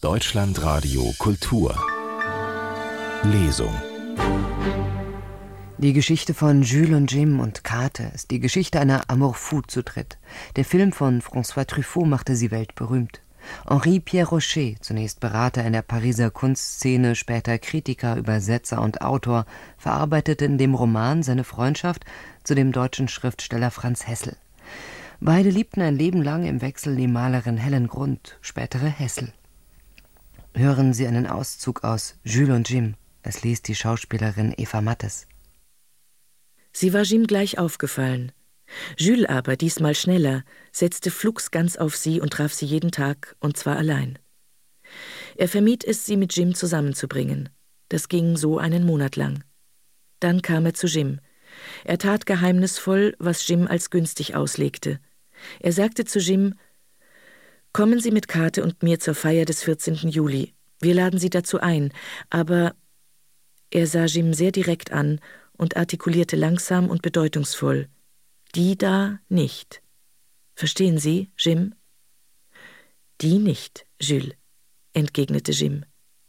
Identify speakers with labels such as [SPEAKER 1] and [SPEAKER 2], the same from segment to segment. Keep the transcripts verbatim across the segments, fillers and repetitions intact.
[SPEAKER 1] Deutschlandradio Kultur Lesung.
[SPEAKER 2] Die Geschichte von Jules und Jim und Kate ist die Geschichte einer Amour fou zu dritt. Der Film von François Truffaut machte sie weltberühmt. Henri Pierre Rocher, zunächst Berater in der Pariser Kunstszene, später Kritiker, Übersetzer und Autor, verarbeitete in dem Roman seine Freundschaft zu dem deutschen Schriftsteller Franz Hessel. Beide liebten ein Leben lang im Wechsel die Malerin Helen Grund, spätere Hessel. Hören Sie einen Auszug aus Jules und Jim. Es liest die Schauspielerin Eva Mattes.
[SPEAKER 3] Sie war Jim gleich aufgefallen. Jules aber, diesmal schneller, setzte flugs ganz auf sie und traf sie jeden Tag, und zwar allein. Er vermied es, sie mit Jim zusammenzubringen. Das ging so einen Monat lang. Dann kam er zu Jim. Er tat geheimnisvoll, was Jim als günstig auslegte. Er sagte zu Jim: »Kommen Sie mit Kate und mir zur Feier des vierzehnten Juli. Wir laden Sie dazu ein, aber...« Er sah Jim sehr direkt an und artikulierte langsam und bedeutungsvoll: »Die da nicht. Verstehen Sie, Jim?« »Die nicht, Jules«, entgegnete Jim.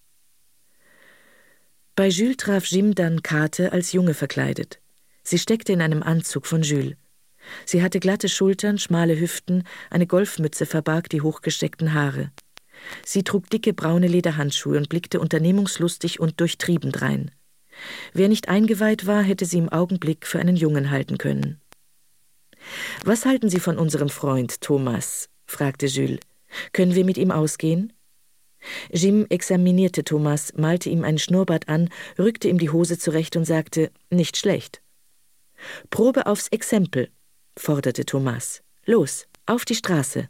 [SPEAKER 3] Bei Jules traf Jim dann Kate als Junge verkleidet. Sie steckte in einem Anzug von Jules. Sie hatte glatte Schultern, schmale Hüften, eine Golfmütze verbarg die hochgesteckten Haare. Sie trug dicke braune Lederhandschuhe und blickte unternehmungslustig und durchtrieben drein. Wer nicht eingeweiht war, hätte sie im Augenblick für einen Jungen halten können. »Was halten Sie von unserem Freund Thomas?« fragte Jules. »Können wir mit ihm ausgehen?« Jim examinierte Thomas, malte ihm einen Schnurrbart an, rückte ihm die Hose zurecht und sagte: »Nicht schlecht.« »Probe aufs Exempel«, forderte Thomas. »Los, auf die Straße!«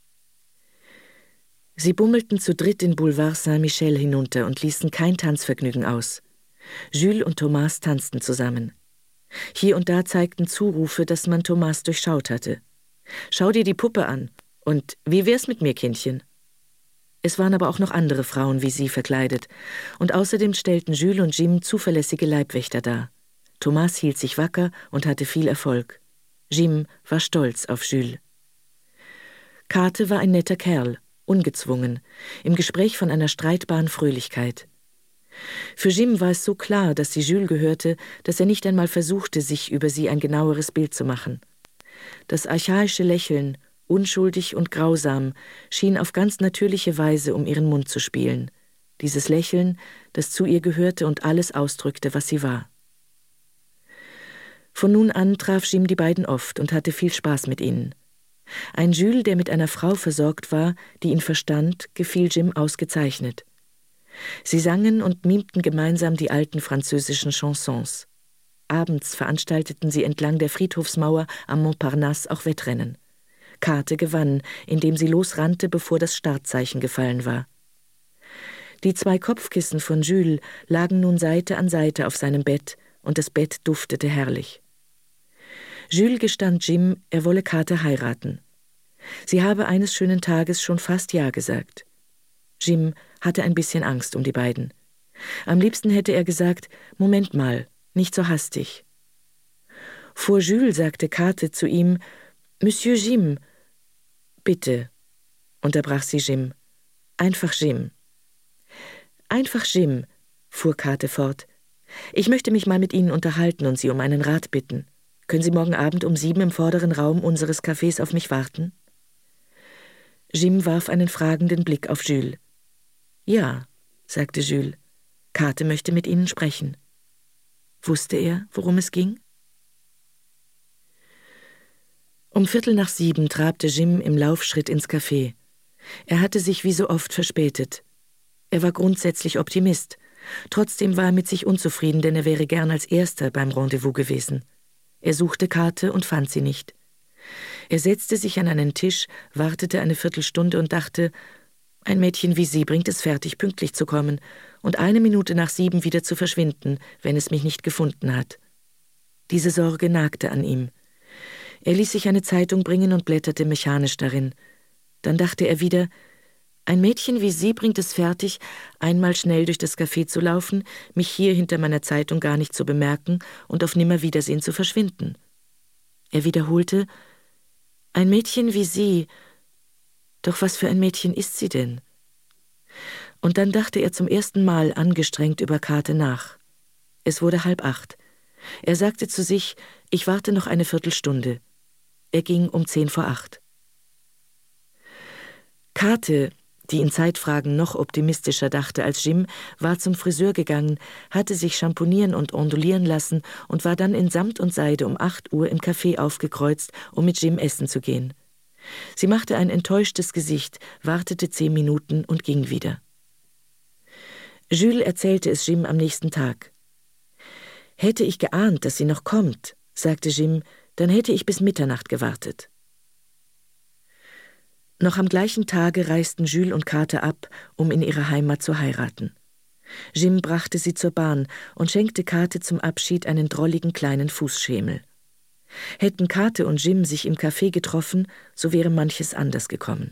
[SPEAKER 3] Sie bummelten zu dritt den Boulevard Saint-Michel hinunter und ließen kein Tanzvergnügen aus. Jules und Thomas tanzten zusammen. Hier und da zeigten Zurufe, dass man Thomas durchschaut hatte. »Schau dir die Puppe an« und »Wie wär's mit mir, Kindchen?« Es waren aber auch noch andere Frauen wie sie verkleidet, und außerdem stellten Jules und Jim zuverlässige Leibwächter dar. Thomas hielt sich wacker und hatte viel Erfolg. Jim war stolz auf Jules. Kate war ein netter Kerl, ungezwungen, im Gespräch von einer streitbaren Fröhlichkeit. Für Jim war es so klar, dass sie Jules gehörte, dass er nicht einmal versuchte, sich über sie ein genaueres Bild zu machen. Das archaische Lächeln, unschuldig und grausam, schien auf ganz natürliche Weise um ihren Mund zu spielen. Dieses Lächeln, das zu ihr gehörte und alles ausdrückte, was sie war. Von nun an traf Jim die beiden oft und hatte viel Spaß mit ihnen. Ein Jules, der mit einer Frau versorgt war, die ihn verstand, gefiel Jim ausgezeichnet. Sie sangen und mimten gemeinsam die alten französischen Chansons. Abends veranstalteten sie entlang der Friedhofsmauer am Montparnasse auch Wettrennen. Kate gewann, indem sie losrannte, bevor das Startzeichen gefallen war. Die zwei Kopfkissen von Jules lagen nun Seite an Seite auf seinem Bett, und das Bett duftete herrlich. Jules gestand Jim, er wolle Kate heiraten. Sie habe eines schönen Tages schon fast Ja gesagt. Jim hatte ein bisschen Angst um die beiden. Am liebsten hätte er gesagt: »Moment mal, nicht so hastig.« Vor Jules sagte Kate zu ihm: »Monsieur Jim.« »Bitte«, unterbrach sie Jim. »Einfach Jim.« »Einfach Jim«, fuhr Kate fort. »Ich möchte mich mal mit Ihnen unterhalten und Sie um einen Rat bitten. Können Sie morgen Abend um sieben im vorderen Raum unseres Cafés auf mich warten?« Jim warf einen fragenden Blick auf Jules. »Ja«, sagte Jules. »Kate möchte mit Ihnen sprechen.« Wusste er, worum es ging? Um Viertel nach sieben trabte Jim im Laufschritt ins Café. Er hatte sich wie so oft verspätet. Er war grundsätzlich Optimist. Trotzdem war er mit sich unzufrieden, denn er wäre gern als Erster beim Rendezvous gewesen. Er suchte Kate und fand sie nicht. Er setzte sich an einen Tisch, wartete eine Viertelstunde und dachte: Ein Mädchen wie sie bringt es fertig, pünktlich zu kommen und eine Minute nach sieben wieder zu verschwinden, wenn es mich nicht gefunden hat. Diese Sorge nagte an ihm. Er ließ sich eine Zeitung bringen und blätterte mechanisch darin. Dann dachte er wieder: Ein Mädchen wie sie bringt es fertig, einmal schnell durch das Café zu laufen, mich hier hinter meiner Zeitung gar nicht zu bemerken und auf Nimmerwiedersehen zu verschwinden. Er wiederholte: Ein Mädchen wie sie. Doch was für ein Mädchen ist sie denn? Und dann dachte er zum ersten Mal angestrengt über Kate nach. Es wurde halb acht. Er sagte zu sich, ich warte noch eine Viertelstunde. Er ging um zehn vor acht. Kate, die in Zeitfragen noch optimistischer dachte als Jim, war zum Friseur gegangen, hatte sich schamponieren und ondulieren lassen und war dann in Samt und Seide um acht Uhr im Café aufgekreuzt, um mit Jim essen zu gehen. Sie machte ein enttäuschtes Gesicht, wartete zehn Minuten und ging wieder. Jules erzählte es Jim am nächsten Tag. »Hätte ich geahnt, dass sie noch kommt«, sagte Jim, »dann hätte ich bis Mitternacht gewartet.« Noch am gleichen Tage reisten Jules und Kate ab, um in ihrer Heimat zu heiraten. Jim brachte sie zur Bahn und schenkte Kate zum Abschied einen drolligen kleinen Fußschemel. Hätten Kate und Jim sich im Café getroffen, so wäre manches anders gekommen.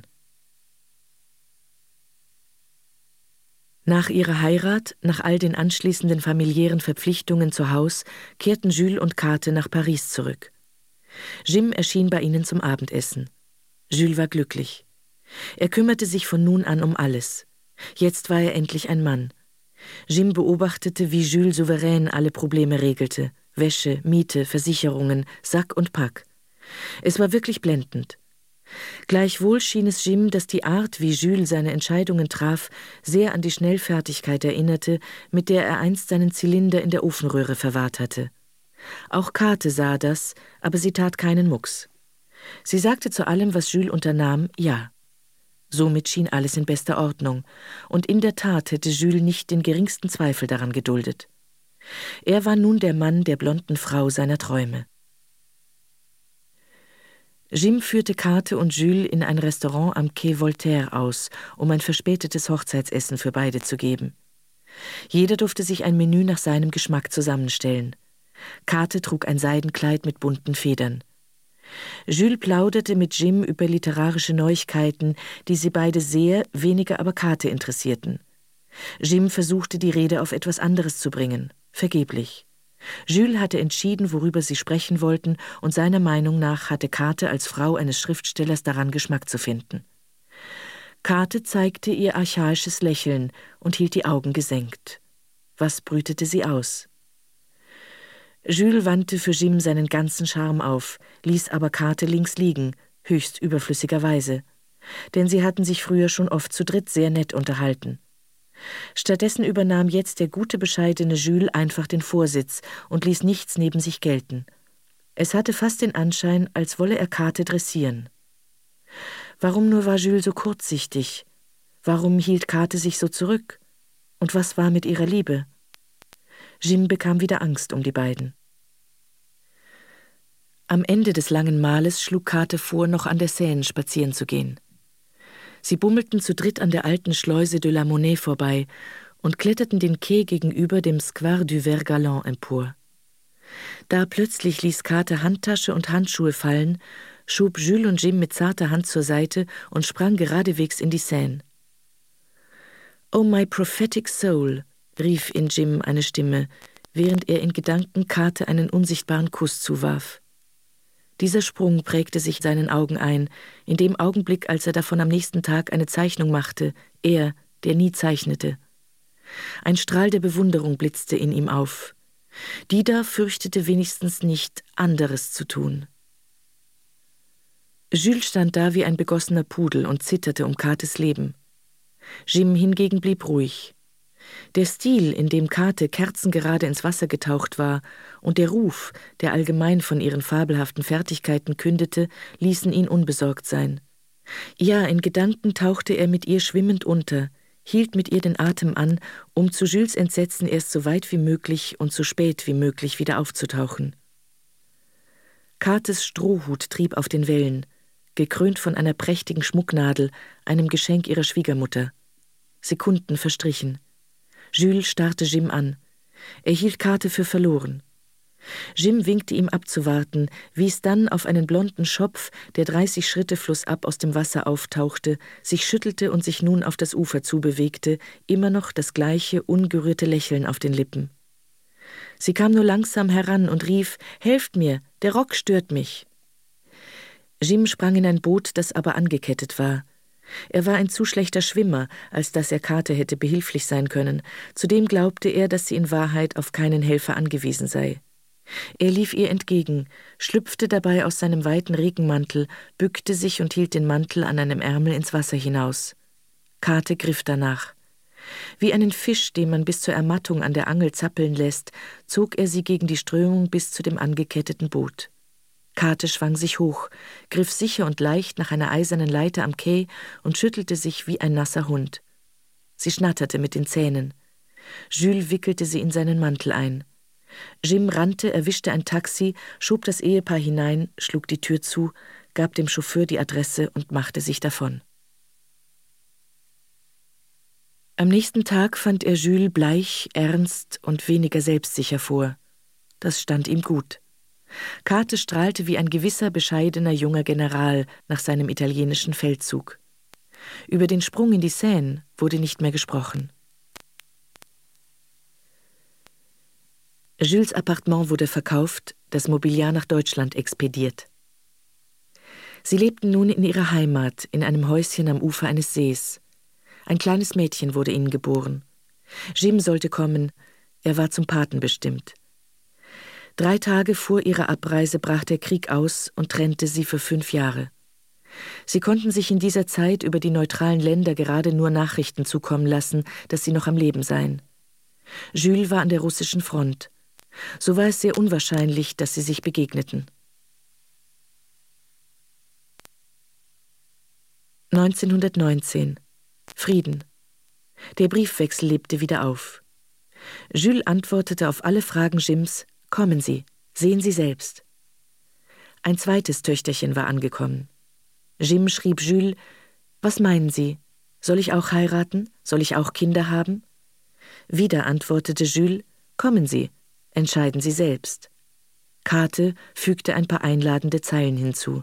[SPEAKER 3] Nach ihrer Heirat, nach all den anschließenden familiären Verpflichtungen zu Haus, kehrten Jules und Kate nach Paris zurück. Jim erschien bei ihnen zum Abendessen. Jules war glücklich. Er kümmerte sich von nun an um alles. Jetzt war er endlich ein Mann. Jim beobachtete, wie Jules souverän alle Probleme regelte. Wäsche, Miete, Versicherungen, Sack und Pack. Es war wirklich blendend. Gleichwohl schien es Jim, dass die Art, wie Jules seine Entscheidungen traf, sehr an die Schnellfertigkeit erinnerte, mit der er einst seinen Zylinder in der Ofenröhre verwahrt hatte. Auch Kate sah das, aber sie tat keinen Mucks. Sie sagte zu allem, was Jules unternahm, ja. Somit schien alles in bester Ordnung, und in der Tat hätte Jules nicht den geringsten Zweifel daran geduldet. Er war nun der Mann der blonden Frau seiner Träume. Jim führte Kate und Jules in ein Restaurant am Quai Voltaire aus, um ein verspätetes Hochzeitsessen für beide zu geben. Jeder durfte sich ein Menü nach seinem Geschmack zusammenstellen. Kate trug ein Seidenkleid mit bunten Federn. Jules plauderte mit Jim über literarische Neuigkeiten, die sie beide sehr, weniger aber Kate interessierten. Jim versuchte, die Rede auf etwas anderes zu bringen, vergeblich. Jules hatte entschieden, worüber sie sprechen wollten, und seiner Meinung nach hatte Kate als Frau eines Schriftstellers daran Geschmack zu finden. Kate zeigte ihr archaisches Lächeln und hielt die Augen gesenkt. Was brütete sie aus? Jules wandte für Jim seinen ganzen Charme auf, ließ aber Kate links liegen, höchst überflüssigerweise. Denn sie hatten sich früher schon oft zu dritt sehr nett unterhalten. Stattdessen übernahm jetzt der gute, bescheidene Jules einfach den Vorsitz und ließ nichts neben sich gelten. Es hatte fast den Anschein, als wolle er Kate dressieren. Warum nur war Jules so kurzsichtig? Warum hielt Kate sich so zurück? Und was war mit ihrer Liebe? Jim bekam wieder Angst um die beiden. Am Ende des langen Mahles schlug Kate vor, noch an der Seine spazieren zu gehen. Sie bummelten zu dritt an der alten Schleuse de la Monnaie vorbei und kletterten den Quai gegenüber dem Square du Vert Galant empor. Da plötzlich ließ Kate Handtasche und Handschuhe fallen, schob Jules und Jim mit zarter Hand zur Seite und sprang geradewegs in die Seine. »Oh, my prophetic soul«, rief in Jim eine Stimme, während er in Gedanken Kate einen unsichtbaren Kuss zuwarf. Dieser Sprung prägte sich seinen Augen ein, in dem Augenblick, als er davon am nächsten Tag eine Zeichnung machte, er, der nie zeichnete. Ein Strahl der Bewunderung blitzte in ihm auf. Dida fürchtete wenigstens nicht, anderes zu tun. Jules stand da wie ein begossener Pudel und zitterte um Kates Leben. Jim hingegen blieb ruhig. Der Stil, in dem Kate kerzengerade ins Wasser getaucht war, und der Ruf, der allgemein von ihren fabelhaften Fertigkeiten kündete, ließen ihn unbesorgt sein. Ja, in Gedanken tauchte er mit ihr schwimmend unter, hielt mit ihr den Atem an, um zu Jules Entsetzen erst so weit wie möglich und so spät wie möglich wieder aufzutauchen. Kates Strohhut trieb auf den Wellen, gekrönt von einer prächtigen Schmucknadel, einem Geschenk ihrer Schwiegermutter. Sekunden verstrichen. Jules starrte Jim an. Er hielt Kate für verloren. Jim winkte ihm abzuwarten, wies dann auf einen blonden Schopf, der dreißig Schritte flussab aus dem Wasser auftauchte, sich schüttelte und sich nun auf das Ufer zubewegte, immer noch das gleiche ungerührte Lächeln auf den Lippen. Sie kam nur langsam heran und rief, »Helft mir, der Rock stört mich!« Jim sprang in ein Boot, das aber angekettet war. Er war ein zu schlechter Schwimmer, als dass er Kate hätte behilflich sein können. Zudem glaubte er, dass sie in Wahrheit auf keinen Helfer angewiesen sei. Er lief ihr entgegen, schlüpfte dabei aus seinem weiten Regenmantel, bückte sich und hielt den Mantel an einem Ärmel ins Wasser hinaus. Kate griff danach. Wie einen Fisch, den man bis zur Ermattung an der Angel zappeln lässt, zog er sie gegen die Strömung bis zu dem angeketteten Boot. Kate schwang sich hoch, griff sicher und leicht nach einer eisernen Leiter am Quai und schüttelte sich wie ein nasser Hund. Sie schnatterte mit den Zähnen. Jules wickelte sie in seinen Mantel ein. Jim rannte, erwischte ein Taxi, schob das Ehepaar hinein, schlug die Tür zu, gab dem Chauffeur die Adresse und machte sich davon. Am nächsten Tag fand er Jules bleich, ernst und weniger selbstsicher vor. Das stand ihm gut. Kate strahlte wie ein gewisser, bescheidener junger General nach seinem italienischen Feldzug. Über den Sprung in die Seine wurde nicht mehr gesprochen. Jules' Appartement wurde verkauft, das Mobiliar nach Deutschland expediert. Sie lebten nun in ihrer Heimat, in einem Häuschen am Ufer eines Sees. Ein kleines Mädchen wurde ihnen geboren. Jim sollte kommen, er war zum Paten bestimmt. Drei Tage vor ihrer Abreise brach der Krieg aus und trennte sie für fünf Jahre. Sie konnten sich in dieser Zeit über die neutralen Länder gerade nur Nachrichten zukommen lassen, dass sie noch am Leben seien. Jules war an der russischen Front. So war es sehr unwahrscheinlich, dass sie sich begegneten. neunzehnhundertneunzehn. Frieden. Der Briefwechsel lebte wieder auf. Jules antwortete auf alle Fragen Jims: »Kommen Sie, sehen Sie selbst.« Ein zweites Töchterchen war angekommen. Jim schrieb Jules: »Was meinen Sie? Soll ich auch heiraten? Soll ich auch Kinder haben?« Wieder antwortete Jules: »Kommen Sie, entscheiden Sie selbst.« Kate fügte ein paar einladende Zeilen hinzu.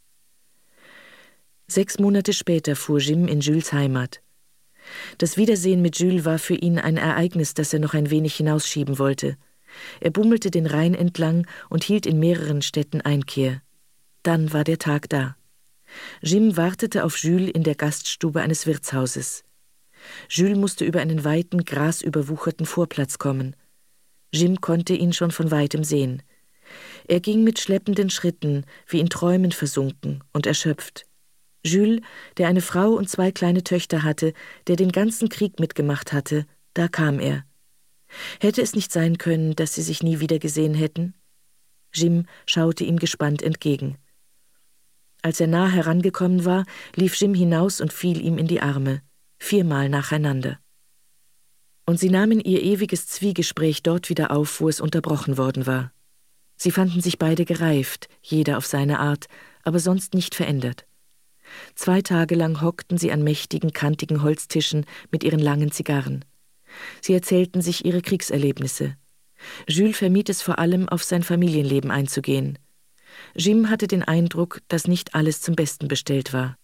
[SPEAKER 3] Sechs Monate später fuhr Jim in Jules' Heimat. Das Wiedersehen mit Jules war für ihn ein Ereignis, das er noch ein wenig hinausschieben wollte. Er bummelte den Rhein entlang und hielt in mehreren Städten Einkehr. Dann war der Tag da. Jim wartete auf Jules in der Gaststube eines Wirtshauses. Jules musste über einen weiten, grasüberwucherten Vorplatz kommen. Jim konnte ihn schon von weitem sehen. Er ging mit schleppenden Schritten, wie in Träumen versunken und erschöpft. Jules, der eine Frau und zwei kleine Töchter hatte, der den ganzen Krieg mitgemacht hatte, da kam er. Hätte es nicht sein können, dass sie sich nie wieder gesehen hätten? Jim schaute ihm gespannt entgegen. Als er nah herangekommen war, lief Jim hinaus und fiel ihm in die Arme, viermal nacheinander. Und sie nahmen ihr ewiges Zwiegespräch dort wieder auf, wo es unterbrochen worden war. Sie fanden sich beide gereift, jeder auf seine Art, aber sonst nicht verändert. Zwei Tage lang hockten sie an mächtigen, kantigen Holztischen mit ihren langen Zigarren. Sie erzählten sich ihre Kriegserlebnisse. Jules vermied es vor allem, auf sein Familienleben einzugehen. Jim hatte den Eindruck, dass nicht alles zum Besten bestellt war.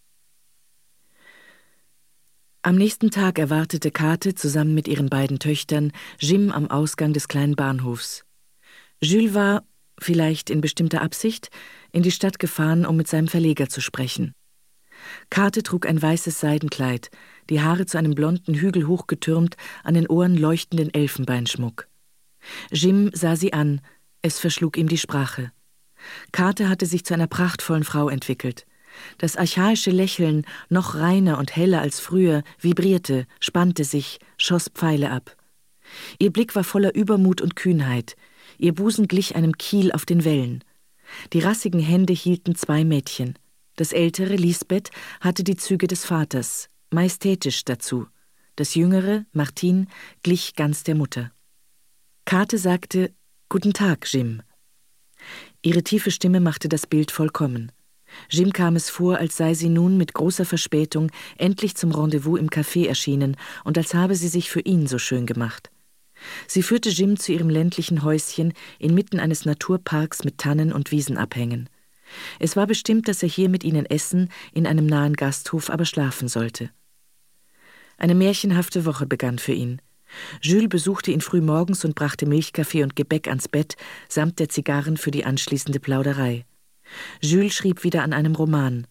[SPEAKER 3] Am nächsten Tag erwartete Kate zusammen mit ihren beiden Töchtern Jim am Ausgang des kleinen Bahnhofs. Jules war, vielleicht in bestimmter Absicht, in die Stadt gefahren, um mit seinem Verleger zu sprechen. Kate trug ein weißes Seidenkleid, die Haare zu einem blonden Hügel hochgetürmt, an den Ohren leuchtenden Elfenbeinschmuck. Jim sah sie an, es verschlug ihm die Sprache. Kate hatte sich zu einer prachtvollen Frau entwickelt. Das archaische Lächeln, noch reiner und heller als früher, vibrierte, spannte sich, schoss Pfeile ab. Ihr Blick war voller Übermut und Kühnheit, ihr Busen glich einem Kiel auf den Wellen. Die rassigen Hände hielten zwei Mädchen. Das ältere, Lisbeth, hatte die Züge des Vaters, majestätisch dazu. Das jüngere, Martine, glich ganz der Mutter. Kate sagte: »Guten Tag, Jim.« Ihre tiefe Stimme machte das Bild vollkommen. Jim kam es vor, als sei sie nun mit großer Verspätung endlich zum Rendezvous im Café erschienen und als habe sie sich für ihn so schön gemacht. Sie führte Jim zu ihrem ländlichen Häuschen inmitten eines Naturparks mit Tannen und Wiesenabhängen. Es war bestimmt, dass er hier mit ihnen essen, in einem nahen Gasthof aber schlafen sollte. Eine märchenhafte Woche begann für ihn. Jules besuchte ihn früh morgens und brachte Milchkaffee und Gebäck ans Bett, samt der Zigarren für die anschließende Plauderei. Jules schrieb wieder an einem Roman.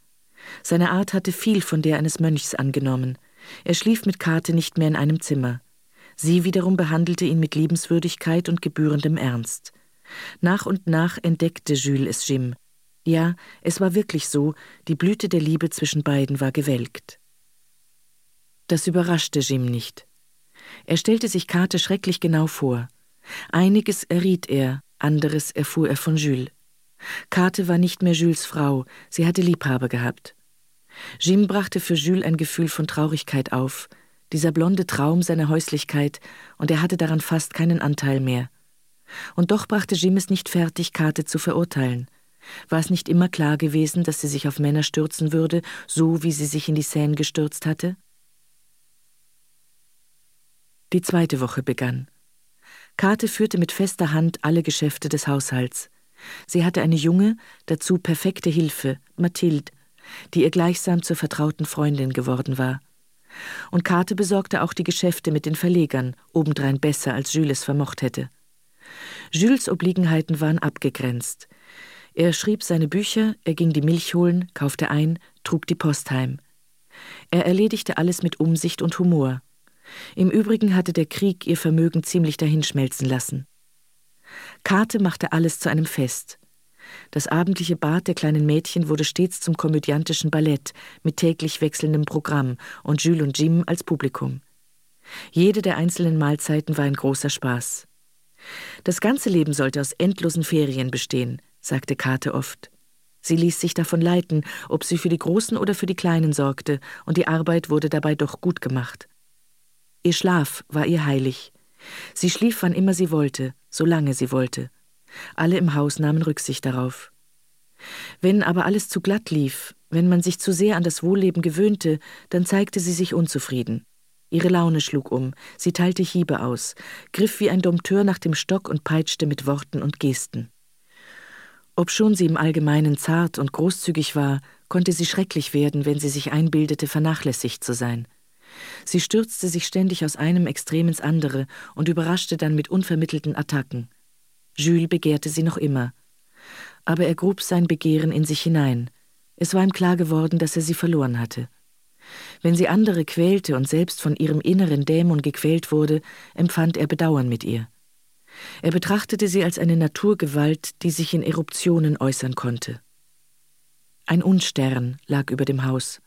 [SPEAKER 3] Seine Art hatte viel von der eines Mönchs angenommen. Er schlief mit Kate nicht mehr in einem Zimmer. Sie wiederum behandelte ihn mit Liebenswürdigkeit und gebührendem Ernst. Nach und nach entdeckte Jules es Jim. Ja, es war wirklich so, die Blüte der Liebe zwischen beiden war gewelkt. Das überraschte Jim nicht. Er stellte sich Kate schrecklich genau vor. Einiges erriet er, anderes erfuhr er von Jules. Kate war nicht mehr Jules Frau, sie hatte Liebhaber gehabt. Jim brachte für Jules ein Gefühl von Traurigkeit auf, dieser blonde Traum seiner Häuslichkeit, und er hatte daran fast keinen Anteil mehr. Und doch brachte Jim es nicht fertig, Kate zu verurteilen. War es nicht immer klar gewesen, dass sie sich auf Männer stürzen würde, so wie sie sich in die Seine gestürzt hatte? Die zweite Woche begann. Kate führte mit fester Hand alle Geschäfte des Haushalts. Sie hatte eine junge, dazu perfekte Hilfe, Mathilde, die ihr gleichsam zur vertrauten Freundin geworden war. Und Kate besorgte auch die Geschäfte mit den Verlegern, obendrein besser, als Jules es vermocht hätte. Jules' Obliegenheiten waren abgegrenzt. Er schrieb seine Bücher, er ging die Milch holen, kaufte ein, trug die Post heim. Er erledigte alles mit Umsicht und Humor. Im Übrigen hatte der Krieg ihr Vermögen ziemlich dahinschmelzen lassen. Kate machte alles zu einem Fest. Das abendliche Bad der kleinen Mädchen wurde stets zum komödiantischen Ballett mit täglich wechselndem Programm und Jules und Jim als Publikum. Jede der einzelnen Mahlzeiten war ein großer Spaß. Das ganze Leben sollte aus endlosen Ferien bestehen, sagte Kate oft. Sie ließ sich davon leiten, ob sie für die Großen oder für die Kleinen sorgte, und die Arbeit wurde dabei doch gut gemacht. Ihr Schlaf war ihr heilig. Sie schlief, wann immer sie wollte, solange sie wollte. Alle im Haus nahmen Rücksicht darauf. Wenn aber alles zu glatt lief, wenn man sich zu sehr an das Wohlleben gewöhnte, dann zeigte sie sich unzufrieden. Ihre Laune schlug um, sie teilte Hiebe aus, griff wie ein Dompteur nach dem Stock und peitschte mit Worten und Gesten. Obschon sie im Allgemeinen zart und großzügig war, konnte sie schrecklich werden, wenn sie sich einbildete, vernachlässigt zu sein. Sie stürzte sich ständig aus einem Extrem ins andere und überraschte dann mit unvermittelten Attacken. Jules begehrte sie noch immer. Aber er grub sein Begehren in sich hinein. Es war ihm klar geworden, dass er sie verloren hatte. Wenn sie andere quälte und selbst von ihrem inneren Dämon gequält wurde, empfand er Bedauern mit ihr. Er betrachtete sie als eine Naturgewalt, die sich in Eruptionen äußern konnte. Ein Unstern lag über dem Haus.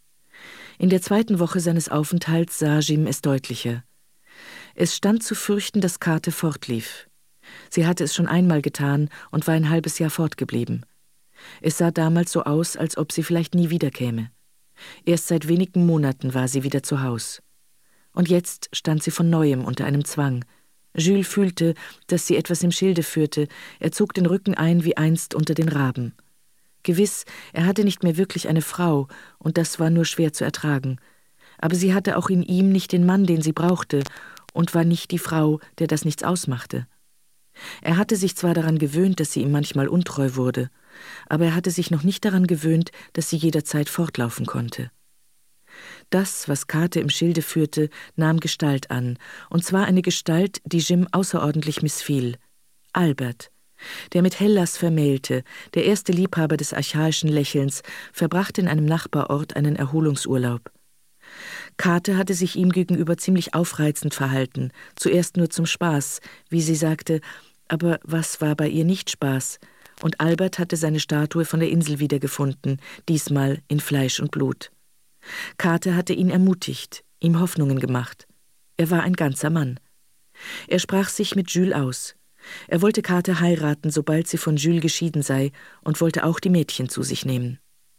[SPEAKER 3] In der zweiten Woche seines Aufenthalts sah Jim es deutlicher. Es stand zu fürchten, dass Kate fortlief. Sie hatte es schon einmal getan und war ein halbes Jahr fortgeblieben. Es sah damals so aus, als ob sie vielleicht nie wiederkäme. Erst seit wenigen Monaten war sie wieder zu Haus. Und jetzt stand sie von Neuem unter einem Zwang. Jules fühlte, dass sie etwas im Schilde führte. Er zog den Rücken ein wie einst unter den Raben. Gewiss, er hatte nicht mehr wirklich eine Frau, und das war nur schwer zu ertragen. Aber sie hatte auch in ihm nicht den Mann, den sie brauchte, und war nicht die Frau, der das nichts ausmachte. Er hatte sich zwar daran gewöhnt, dass sie ihm manchmal untreu wurde, aber er hatte sich noch nicht daran gewöhnt, dass sie jederzeit fortlaufen konnte. Das, was Kate im Schilde führte, nahm Gestalt an, und zwar eine Gestalt, die Jim außerordentlich missfiel. Albert, der mit Hellas vermählte, der erste Liebhaber des archaischen Lächelns, verbrachte in einem Nachbarort einen Erholungsurlaub. Kate hatte sich ihm gegenüber ziemlich aufreizend verhalten, zuerst nur zum Spaß, wie sie sagte, aber was war bei ihr nicht Spaß? Und Albert hatte seine Statue von der Insel wiedergefunden, diesmal in Fleisch und Blut. Kate hatte ihn ermutigt, ihm Hoffnungen gemacht. Er war ein ganzer Mann. Er sprach sich mit Jules aus. Er wollte Kate heiraten, sobald sie von Jules geschieden sei, und wollte auch die Mädchen zu sich nehmen.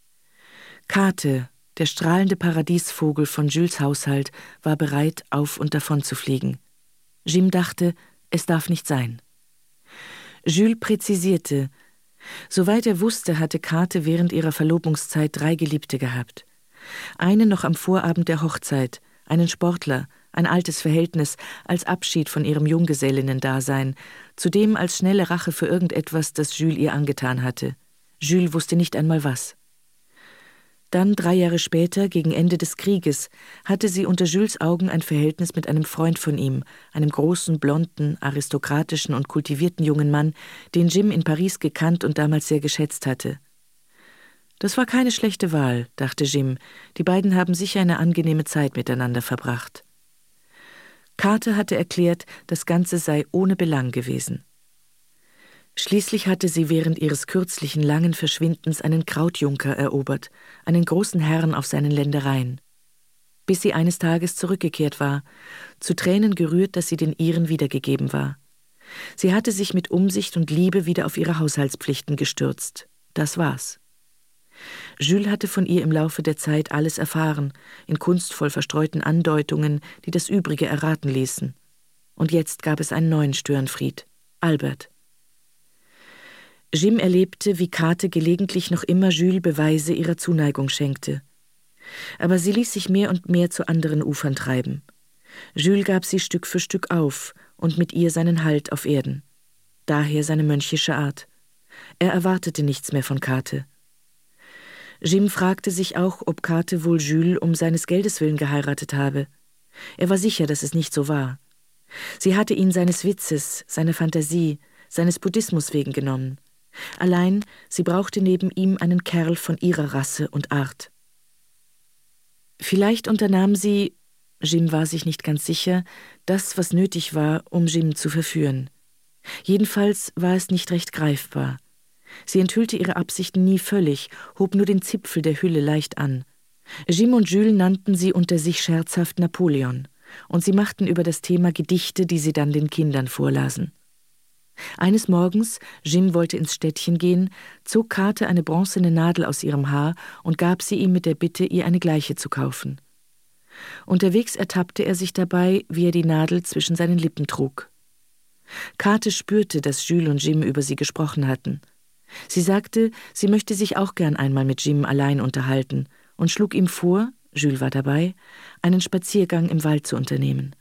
[SPEAKER 3] Kate, der strahlende Paradiesvogel von Jules Haushalt, war bereit, auf und davon zu fliegen. Jim dachte, es darf nicht sein. Jules präzisierte. Soweit er wusste, hatte Kate während ihrer Verlobungszeit drei Geliebte gehabt. Einen noch am Vorabend der Hochzeit, einen Sportler, ein altes Verhältnis, als Abschied von ihrem Junggesellinnen-Dasein, zudem als schnelle Rache für irgendetwas, das Jules ihr angetan hatte. Jules wusste nicht einmal was. Dann, drei Jahre später, gegen Ende des Krieges, hatte sie unter Jules Augen ein Verhältnis mit einem Freund von ihm, einem großen, blonden, aristokratischen und kultivierten jungen Mann, den Jim in Paris gekannt und damals sehr geschätzt hatte. Das war keine schlechte Wahl, dachte Jim. Die beiden haben sicher eine angenehme Zeit miteinander verbracht. Kate hatte erklärt, das Ganze sei ohne Belang gewesen. Schließlich hatte sie während ihres kürzlichen langen Verschwindens einen Krautjunker erobert, einen großen Herrn auf seinen Ländereien. Bis sie eines Tages zurückgekehrt war, zu Tränen gerührt, dass sie den ihren wiedergegeben war. Sie hatte sich mit Umsicht und Liebe wieder auf ihre Haushaltspflichten gestürzt. Das war's. Jules hatte von ihr im Laufe der Zeit alles erfahren, in kunstvoll verstreuten Andeutungen, die das Übrige erraten ließen. Und jetzt gab es einen neuen Störenfried, Albert. Jim erlebte, wie Kate gelegentlich noch immer Jules Beweise ihrer Zuneigung schenkte. Aber sie ließ sich mehr und mehr zu anderen Ufern treiben. Jules gab sie Stück für Stück auf und mit ihr seinen Halt auf Erden. Daher seine mönchische Art. Er erwartete nichts mehr von Kate. Jim fragte sich auch, ob Kate wohl Jules um seines Geldes willen geheiratet habe. Er war sicher, dass es nicht so war. Sie hatte ihn seines Witzes, seiner Fantasie, seines Buddhismus wegen genommen. Allein, sie brauchte neben ihm einen Kerl von ihrer Rasse und Art. Vielleicht unternahm sie, Jim war sich nicht ganz sicher, das, was nötig war, um Jim zu verführen. Jedenfalls war es nicht recht greifbar. Sie enthüllte ihre Absichten nie völlig, hob nur den Zipfel der Hülle leicht an. Jim und Jules nannten sie unter sich scherzhaft Napoleon, und sie machten über das Thema Gedichte, die sie dann den Kindern vorlasen. Eines Morgens, Jim wollte ins Städtchen gehen, zog Kate eine bronzene Nadel aus ihrem Haar und gab sie ihm mit der Bitte, ihr eine gleiche zu kaufen. Unterwegs ertappte er sich dabei, wie er die Nadel zwischen seinen Lippen trug. Kate spürte, dass Jules und Jim über sie gesprochen hatten. Sie sagte, sie möchte sich auch gern einmal mit Jim allein unterhalten und schlug ihm vor, Jules war dabei, einen Spaziergang im Wald zu unternehmen.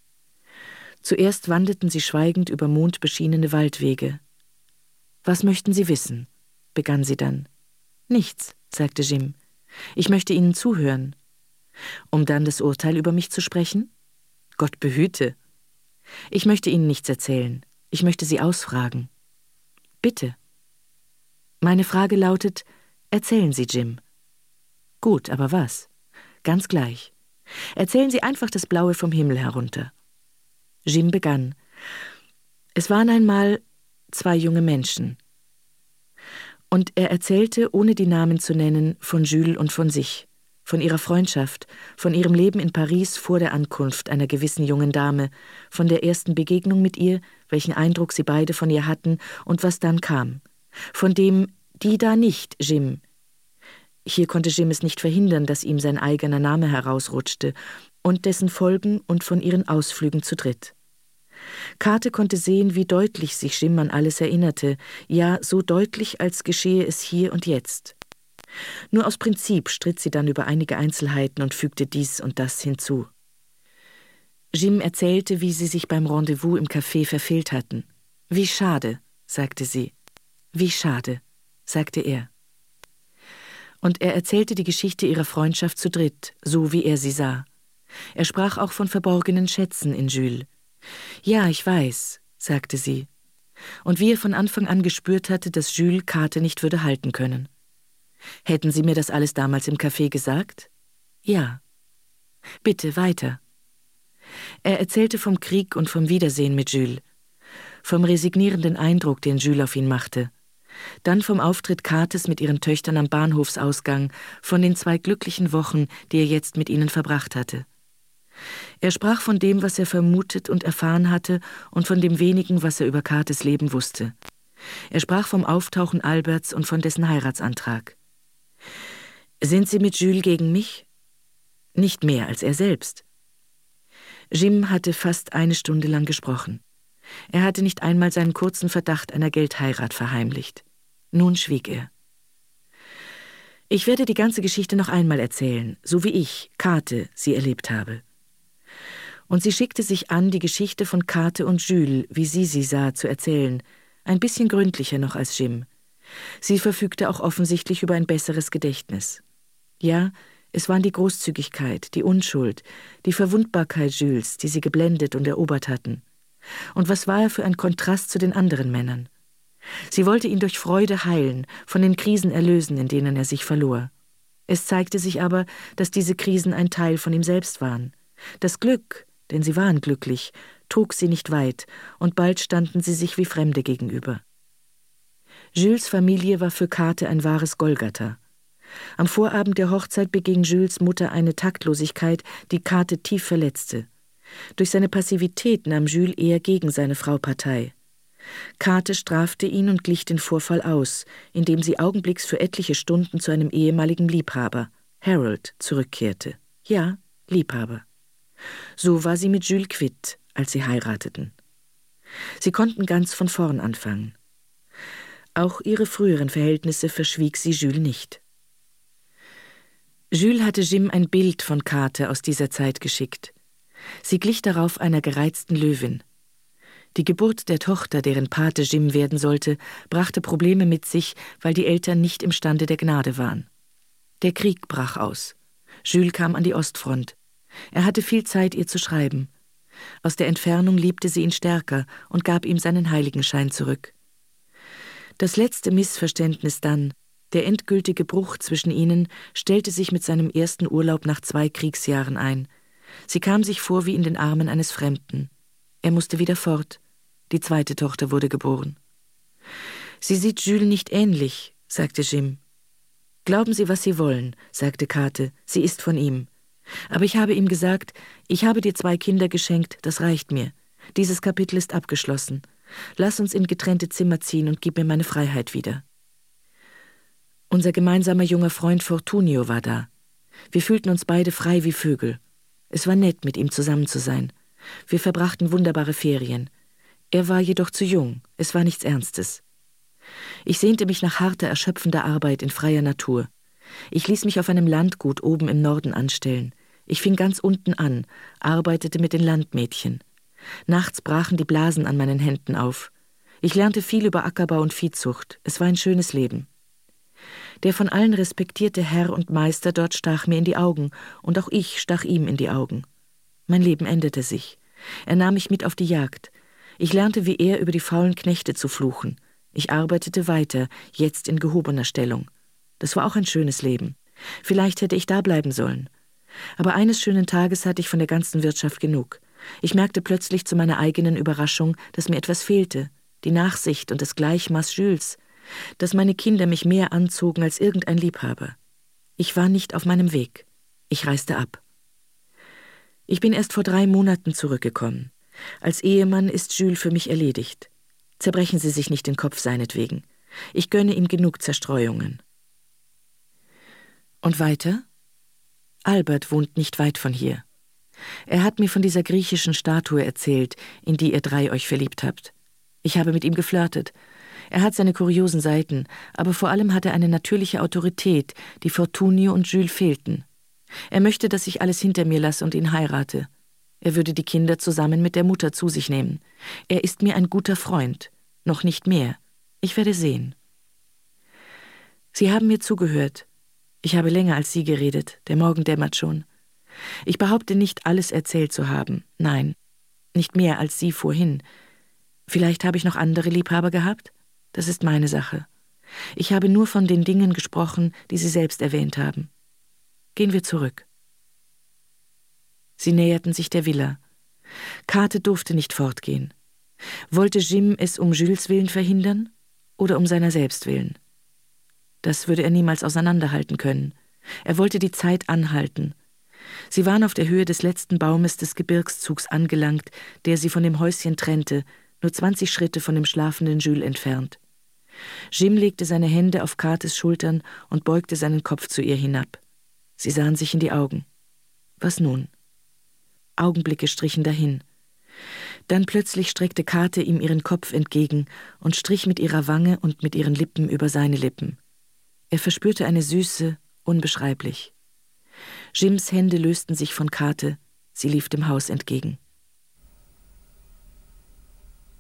[SPEAKER 3] Zuerst wanderten sie schweigend über mondbeschienene Waldwege. »Was möchten Sie wissen?« begann sie dann. »Nichts«, sagte Jim. »Ich möchte Ihnen zuhören.« »Um dann das Urteil über mich zu sprechen?« »Gott behüte.« »Ich möchte Ihnen nichts erzählen. Ich möchte Sie ausfragen.« »Bitte.« »Meine Frage lautet, erzählen Sie, Jim.« »Gut, aber was?« »Ganz gleich. Erzählen Sie einfach das Blaue vom Himmel herunter.« Jim begann. Es waren einmal zwei junge Menschen. Und er erzählte, ohne die Namen zu nennen, von Jules und von sich, von ihrer Freundschaft, von ihrem Leben in Paris vor der Ankunft einer gewissen jungen Dame, von der ersten Begegnung mit ihr, welchen Eindruck sie beide von ihr hatten und was dann kam. Von dem, die da nicht, Jim. Hier konnte Jim es nicht verhindern, dass ihm sein eigener Name herausrutschte, und dessen Folgen und von ihren Ausflügen zu dritt. Kate konnte sehen, wie deutlich sich Jim an alles erinnerte, ja, so deutlich, als geschehe es hier und jetzt. Nur aus Prinzip stritt sie dann über einige Einzelheiten und fügte dies und das hinzu. Jim erzählte, wie sie sich beim Rendezvous im Café verfehlt hatten. »Wie schade«, sagte sie. »Wie schade«, sagte er. Und er erzählte die Geschichte ihrer Freundschaft zu dritt, so wie er sie sah. Er sprach auch von verborgenen Schätzen in Jules. »Ja, ich weiß«, sagte sie. Und wie er von Anfang an gespürt hatte, dass Jules Kate nicht würde halten können. »Hätten Sie mir das alles damals im Café gesagt?« »Ja.« »Bitte, weiter.« Er erzählte vom Krieg und vom Wiedersehen mit Jules, vom resignierenden Eindruck, den Jules auf ihn machte, dann vom Auftritt Kates mit ihren Töchtern am Bahnhofsausgang, von den zwei glücklichen Wochen, die er jetzt mit ihnen verbracht hatte. Er sprach von dem, was er vermutet und erfahren hatte, und von dem wenigen, was er über Kates Leben wusste. Er sprach vom Auftauchen Alberts und von dessen Heiratsantrag. »Sind Sie mit Jules gegen mich?« »Nicht mehr als er selbst.« Jim hatte fast eine Stunde lang gesprochen. Er hatte nicht einmal seinen kurzen Verdacht einer Geldheirat verheimlicht. Nun schwieg er. »Ich werde die ganze Geschichte noch einmal erzählen, so wie ich, Kate, sie erlebt habe.« Und sie schickte sich an, die Geschichte von Kate und Jules, wie sie sie sah, zu erzählen, ein bisschen gründlicher noch als Jim. Sie verfügte auch offensichtlich über ein besseres Gedächtnis. Ja, es waren die Großzügigkeit, die Unschuld, die Verwundbarkeit Jules, die sie geblendet und erobert hatten. Und was war er für ein Kontrast zu den anderen Männern? Sie wollte ihn durch Freude heilen, von den Krisen erlösen, in denen er sich verlor. Es zeigte sich aber, dass diese Krisen ein Teil von ihm selbst waren. Das Glück, denn sie waren glücklich, trug sie nicht weit, und bald standen sie sich wie Fremde gegenüber. Jules' Familie war für Kate ein wahres Golgatha. Am Vorabend der Hochzeit beging Jules' Mutter eine Taktlosigkeit, die Kate tief verletzte. Durch seine Passivität nahm Jules eher gegen seine Frau Partei. Kate strafte ihn und glich den Vorfall aus, indem sie augenblicks für etliche Stunden zu einem ehemaligen Liebhaber, Harold, zurückkehrte. Ja, Liebhaber. So war sie mit Jules quitt, als sie heirateten. Sie konnten ganz von vorn anfangen. Auch ihre früheren Verhältnisse verschwieg sie Jules nicht. Jules hatte Jim ein Bild von Kate aus dieser Zeit geschickt. Sie glich darauf einer gereizten Löwin. Die Geburt der Tochter, deren Pate Jim werden sollte, brachte Probleme mit sich, weil die Eltern nicht imstande der Gnade waren. Der Krieg brach aus. Jules kam an die Ostfront. Er hatte viel Zeit, ihr zu schreiben. Aus der Entfernung liebte sie ihn stärker und gab ihm seinen Heiligenschein zurück. Das letzte Missverständnis dann, der endgültige Bruch zwischen ihnen, stellte sich mit seinem ersten Urlaub nach zwei Kriegsjahren ein. Sie kam sich vor wie in den Armen eines Fremden. Er musste wieder fort. Die zweite Tochter wurde geboren. »Sie sieht Jules nicht ähnlich«, sagte Jim. »Glauben Sie, was Sie wollen«, sagte Kate, »sie ist von ihm. Aber ich habe ihm gesagt, ich habe dir zwei Kinder geschenkt, das reicht mir. Dieses Kapitel ist abgeschlossen. Lass uns in getrennte Zimmer ziehen und gib mir meine Freiheit wieder.« Unser gemeinsamer junger Freund Fortunio war da. Wir fühlten uns beide frei wie Vögel. Es war nett, mit ihm zusammen zu sein. Wir verbrachten wunderbare Ferien. Er war jedoch zu jung, es war nichts Ernstes. Ich sehnte mich nach harter, erschöpfender Arbeit in freier Natur. Ich ließ mich auf einem Landgut oben im Norden anstellen. Ich fing ganz unten an, arbeitete mit den Landmädchen. Nachts brachen die Blasen an meinen Händen auf. Ich lernte viel über Ackerbau und Viehzucht. Es war ein schönes Leben. Der von allen respektierte Herr und Meister dort stach mir in die Augen, und auch ich stach ihm in die Augen. Mein Leben änderte sich. Er nahm mich mit auf die Jagd. Ich lernte wie er über die faulen Knechte zu fluchen. Ich arbeitete weiter, jetzt in gehobener Stellung. Das war auch ein schönes Leben. Vielleicht hätte ich da bleiben sollen. Aber eines schönen Tages hatte ich von der ganzen Wirtschaft genug. Ich merkte plötzlich zu meiner eigenen Überraschung, dass mir etwas fehlte. Die Nachsicht und das Gleichmaß Jules. Dass meine Kinder mich mehr anzogen als irgendein Liebhaber. Ich war nicht auf meinem Weg. Ich reiste ab. Ich bin erst vor drei Monaten zurückgekommen. Als Ehemann ist Jules für mich erledigt. Zerbrechen Sie sich nicht den Kopf seinetwegen. Ich gönne ihm genug Zerstreuungen. Und weiter? Albert wohnt nicht weit von hier. Er hat mir von dieser griechischen Statue erzählt, in die ihr drei euch verliebt habt. Ich habe mit ihm geflirtet. Er hat seine kuriosen Seiten, aber vor allem hat er eine natürliche Autorität, die Fortunio und Jules fehlten. Er möchte, dass ich alles hinter mir lasse und ihn heirate. Er würde die Kinder zusammen mit der Mutter zu sich nehmen. Er ist mir ein guter Freund. Noch nicht mehr. Ich werde sehen. Sie haben mir zugehört. Ich habe länger als Sie geredet. Der Morgen dämmert schon. Ich behaupte nicht, alles erzählt zu haben. Nein, nicht mehr als Sie vorhin. Vielleicht habe ich noch andere Liebhaber gehabt? Das ist meine Sache. Ich habe nur von den Dingen gesprochen, die Sie selbst erwähnt haben. Gehen wir zurück. Sie näherten sich der Villa. Kate durfte nicht fortgehen. Wollte Jim es um Jules willen verhindern oder um seiner selbst willen? Das würde er niemals auseinanderhalten können. Er wollte die Zeit anhalten. Sie waren auf der Höhe des letzten Baumes des Gebirgszugs angelangt, der sie von dem Häuschen trennte, nur zwanzig Schritte von dem schlafenden Jules entfernt. Jim legte seine Hände auf Kates Schultern und beugte seinen Kopf zu ihr hinab. Sie sahen sich in die Augen. Was nun? Augenblicke strichen dahin. Dann plötzlich streckte Kate ihm ihren Kopf entgegen und strich mit ihrer Wange und mit ihren Lippen über seine Lippen. Er verspürte eine Süße, unbeschreiblich. Jims Hände lösten sich von Kate, sie lief dem Haus entgegen.